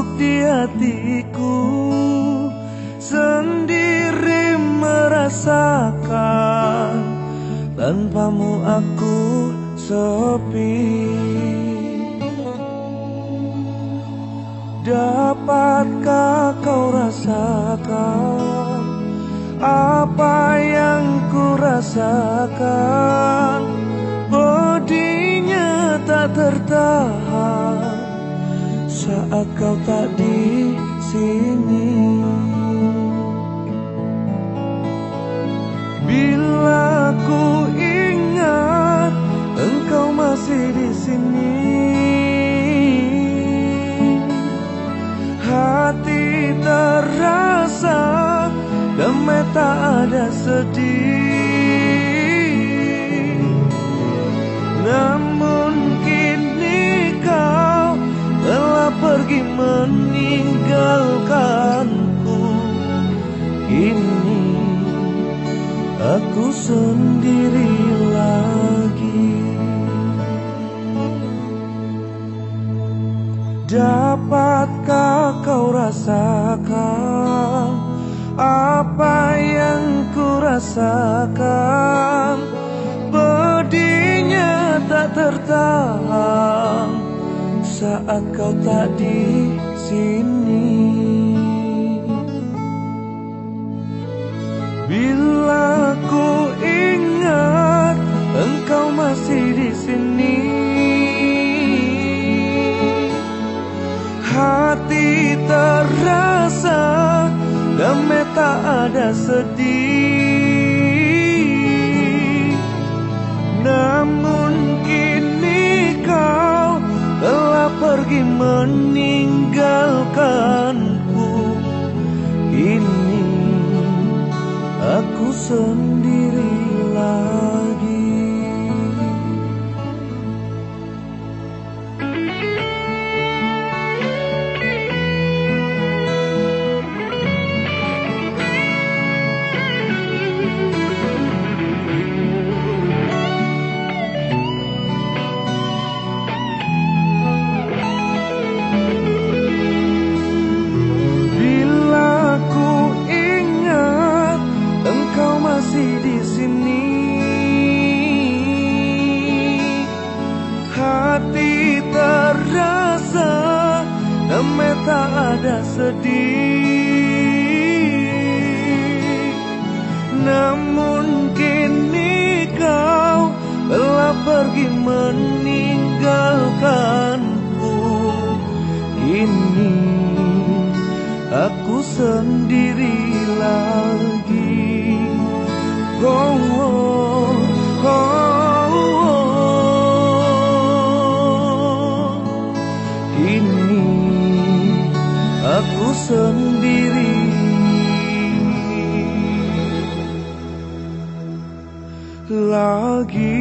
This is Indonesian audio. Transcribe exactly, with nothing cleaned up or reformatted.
duduk di hatiku, sendiri merasakan, tanpamu aku sepi. Dapatkah kau rasakan apa yang ku rasakan? Pedihnya tak tertahan saat kau tak di sini. Bila ku ingat engkau masih di sini, hati terasa damai, tak ada sedih. Namun kini kau telah pergi meninggalkanku. Kini aku sendiri lagi. Dapatkah kau rasakan apa yang ku rasakan? Pedihnya tak tertahan saat kau tak di sini. Bila ku ingat engkau masih di sini, hati terasa damai, tak ada sedih. Namun kini kau telah pergi meninggalkanku. Kini aku sendiri lagi. Di sini hati terasa damai, tak ada sedih. Namun kini kau telah pergi meninggalkanku. Kini aku sendiri lagi. Oh, oh, oh, oh. Kini aku sendiri lagi.